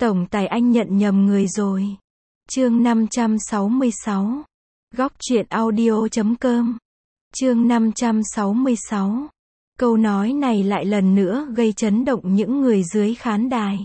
Tổng tài anh nhận nhầm người rồi. Chương 566. Góc truyện audio.com. Chương 566. Câu nói này lại lần nữa gây chấn động những người dưới khán đài.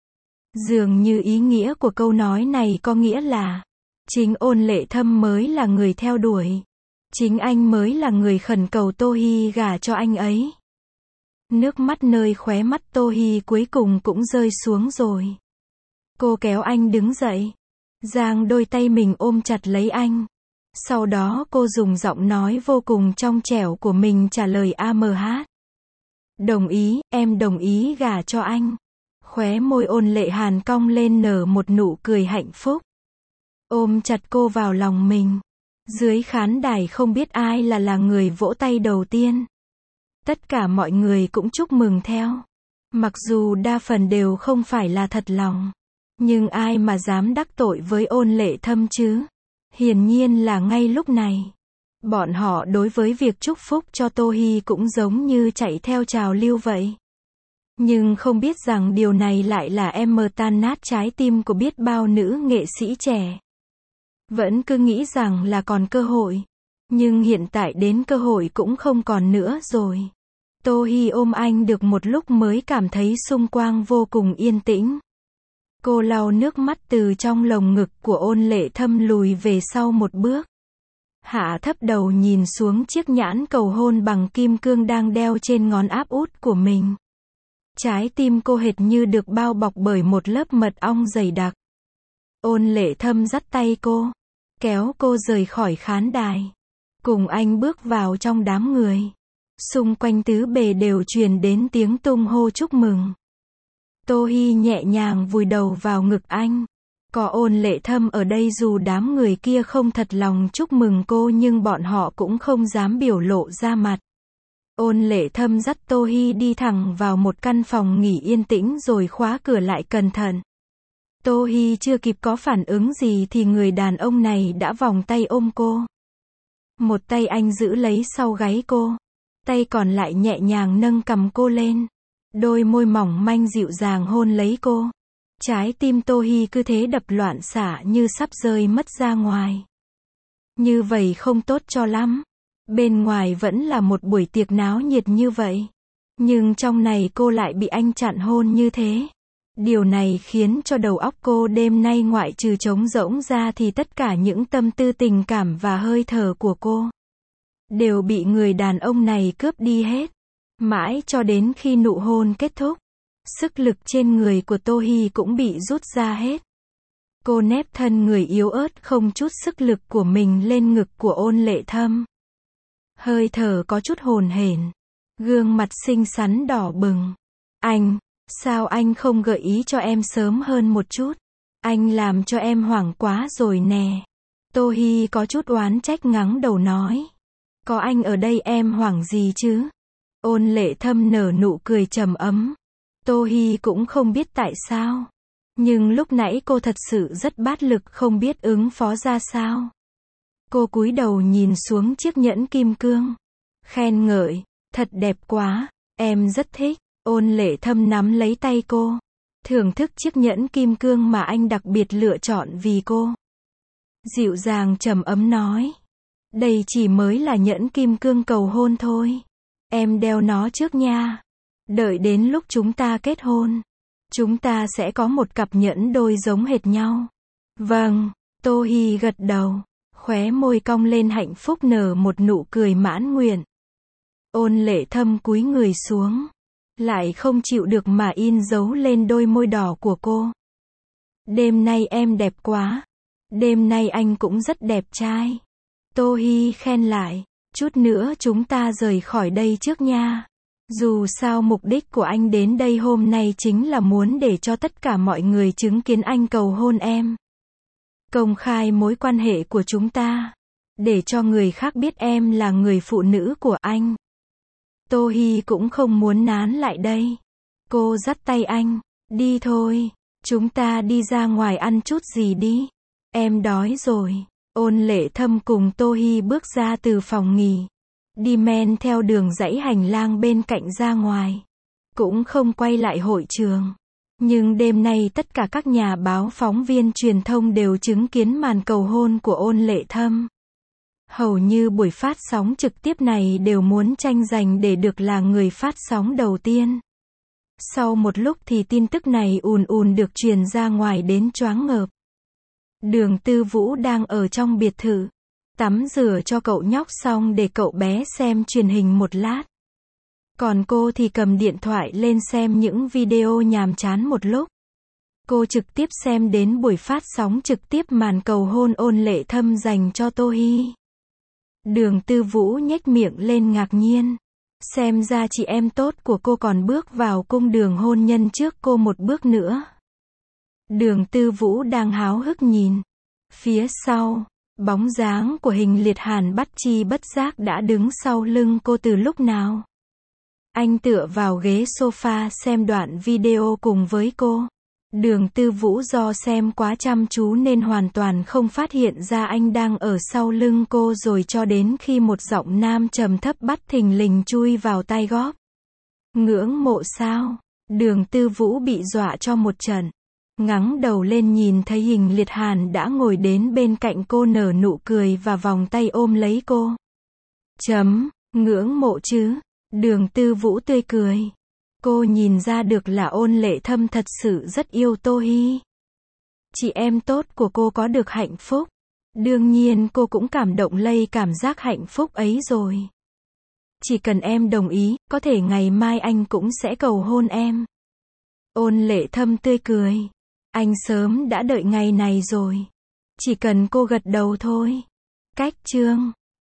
Dường như ý nghĩa của câu nói này có nghĩa là chính Ôn Lệ Thâm mới là người theo đuổi. Chính anh mới là người khẩn cầu Tô Hi gả cho anh ấy. Nước mắt nơi khóe mắt Tô Hi cuối cùng cũng rơi xuống rồi. Cô kéo anh đứng dậy, giang đôi tay mình ôm chặt lấy anh. Sau đó cô dùng giọng nói vô cùng trong trẻo của mình trả lời AMH. Đồng ý, em đồng ý gả cho anh. Khóe môi Ôn Lệ Hàn cong lên nở một nụ cười hạnh phúc. Ôm chặt cô vào lòng mình. Dưới khán đài không biết ai là người vỗ tay đầu tiên. Tất cả mọi người cũng chúc mừng theo. Mặc dù đa phần đều không phải là thật lòng. Nhưng ai mà dám đắc tội với Ôn Lệ Thâm chứ? Hiển nhiên là ngay lúc này. Bọn họ đối với việc chúc phúc cho Tô Hi cũng giống như chạy theo trào lưu vậy. Nhưng không biết rằng điều này lại là em mờ tan nát trái tim của biết bao nữ nghệ sĩ trẻ. Vẫn cứ nghĩ rằng là còn cơ hội. Nhưng hiện tại đến cơ hội cũng không còn nữa rồi. Tô Hi ôm anh được một lúc mới cảm thấy xung quanh vô cùng yên tĩnh. Cô lau nước mắt từ trong lồng ngực của Ôn Lệ Thâm lùi về sau một bước. Hạ thấp đầu nhìn xuống chiếc nhẫn cầu hôn bằng kim cương đang đeo trên ngón áp út của mình. Trái tim cô hệt như được bao bọc bởi một lớp mật ong dày đặc. Ôn Lệ Thâm dắt tay cô, kéo cô rời khỏi khán đài. Cùng anh bước vào trong đám người. Xung quanh tứ bề đều truyền đến tiếng tung hô chúc mừng. Tô Hi nhẹ nhàng vùi đầu vào ngực anh. Có Ôn Lệ Thâm ở đây dù đám người kia không thật lòng chúc mừng cô nhưng bọn họ cũng không dám biểu lộ ra mặt. Ôn Lệ Thâm dắt Tô Hi đi thẳng vào một căn phòng nghỉ yên tĩnh rồi khóa cửa lại cẩn thận. Tô Hi chưa kịp có phản ứng gì thì người đàn ông này đã vòng tay ôm cô. Một tay anh giữ lấy sau gáy cô. Tay còn lại nhẹ nhàng nâng cằm cô lên. Đôi môi mỏng manh dịu dàng hôn lấy cô. Trái tim Tô Hi cứ thế đập loạn xạ như sắp rơi mất ra ngoài. Như vậy không tốt cho lắm. Bên ngoài vẫn là một buổi tiệc náo nhiệt như vậy. Nhưng trong này cô lại bị anh chặn hôn như thế. Điều này khiến cho đầu óc cô đêm nay ngoại trừ trống rỗng ra thì tất cả những tâm tư tình cảm và hơi thở của cô đều bị người đàn ông này cướp đi hết. Mãi cho đến khi nụ hôn kết thúc, sức lực trên người của Tô Hi cũng bị rút ra hết. Cô nép thân người yếu ớt không chút sức lực của mình lên ngực của Ôn Lệ Thâm. Hơi thở có chút hồn hển, gương mặt xinh xắn đỏ bừng. Anh, sao anh không gợi ý cho em sớm hơn một chút? Anh làm cho em hoảng quá rồi nè. Tô Hi có chút oán trách ngắng đầu nói. Có anh ở đây em hoảng gì chứ? Ôn Lệ Thâm nở nụ cười trầm ấm. Tô Hi cũng không biết tại sao. Nhưng lúc nãy cô thật sự rất bát lực không biết ứng phó ra sao. Cô cúi đầu nhìn xuống chiếc nhẫn kim cương. Khen ngợi, thật đẹp quá, em rất thích. Ôn Lệ Thâm nắm lấy tay cô. Thưởng thức chiếc nhẫn kim cương mà anh đặc biệt lựa chọn vì cô. Dịu dàng trầm ấm nói. Đây chỉ mới là nhẫn kim cương cầu hôn thôi. Em đeo nó trước nha. Đợi đến lúc chúng ta kết hôn, chúng ta sẽ có một cặp nhẫn đôi giống hệt nhau. Vâng, Tô Hi gật đầu. Khóe môi cong lên hạnh phúc nở một nụ cười mãn nguyện. Ôn Lệ Thâm cúi người xuống. Lại không chịu được mà in dấu lên đôi môi đỏ của cô. Đêm nay em đẹp quá. Đêm nay anh cũng rất đẹp trai. Tô Hi khen lại. Chút nữa chúng ta rời khỏi đây trước nha. Dù sao mục đích của anh đến đây hôm nay chính là muốn để cho tất cả mọi người chứng kiến anh cầu hôn em. Công khai mối quan hệ của chúng ta. Để cho người khác biết em là người phụ nữ của anh. Tô Hi cũng không muốn nán lại đây. Cô dắt tay anh. Đi thôi. Chúng ta đi ra ngoài ăn chút gì đi. Em đói rồi. Ôn Lệ Thâm cùng Tô Hi bước ra từ phòng nghỉ. Đi men theo đường dãy hành lang bên cạnh ra ngoài. Cũng không quay lại hội trường. Nhưng đêm nay tất cả các nhà báo phóng viên truyền thông đều chứng kiến màn cầu hôn của Ôn Lệ Thâm. Hầu như buổi phát sóng trực tiếp này đều muốn tranh giành để được là người phát sóng đầu tiên. Sau một lúc thì tin tức này ùn ùn được truyền ra ngoài đến choáng ngợp. Đường Tư Vũ đang ở trong biệt thự, tắm rửa cho cậu nhóc xong để cậu bé xem truyền hình một lát. Còn cô thì cầm điện thoại lên xem những video nhàm chán một lúc. Cô trực tiếp xem đến buổi phát sóng trực tiếp màn cầu hôn Ôn Lệ Thâm dành cho Tô Hi. Đường Tư Vũ nhếch miệng lên ngạc nhiên. Xem ra chị em tốt của cô còn bước vào cung đường hôn nhân trước cô một bước nữa. Đường Tư Vũ đang háo hức nhìn. Phía sau, bóng dáng của Hình Liệt Hàn bất chi bất giác đã đứng sau lưng cô từ lúc nào. Anh tựa vào ghế sofa xem đoạn video cùng với cô. Đường Tư Vũ do xem quá chăm chú nên hoàn toàn không phát hiện ra anh đang ở sau lưng cô, rồi cho đến khi một giọng nam trầm thấp bất thình lình chui vào tai góp. Ngưỡng mộ sao? Đường Tư Vũ bị dọa cho một trận. Ngẩng đầu lên nhìn thấy Hình Liệt Hàn đã ngồi đến bên cạnh cô, nở nụ cười và vòng tay ôm lấy cô. Ngưỡng mộ chứ? Đường Tư Vũ tươi cười. Cô nhìn ra được là Ôn Lệ Thâm thật sự rất yêu Tô Hi. Chị em tốt của cô có được hạnh phúc. Đương nhiên cô cũng cảm động lây cảm giác hạnh phúc ấy rồi. Chỉ cần em đồng ý, có thể ngày mai anh cũng sẽ cầu hôn em. Ôn Lệ Thâm tươi cười. Anh sớm đã đợi ngày này rồi. Chỉ cần cô gật đầu thôi. Cách chương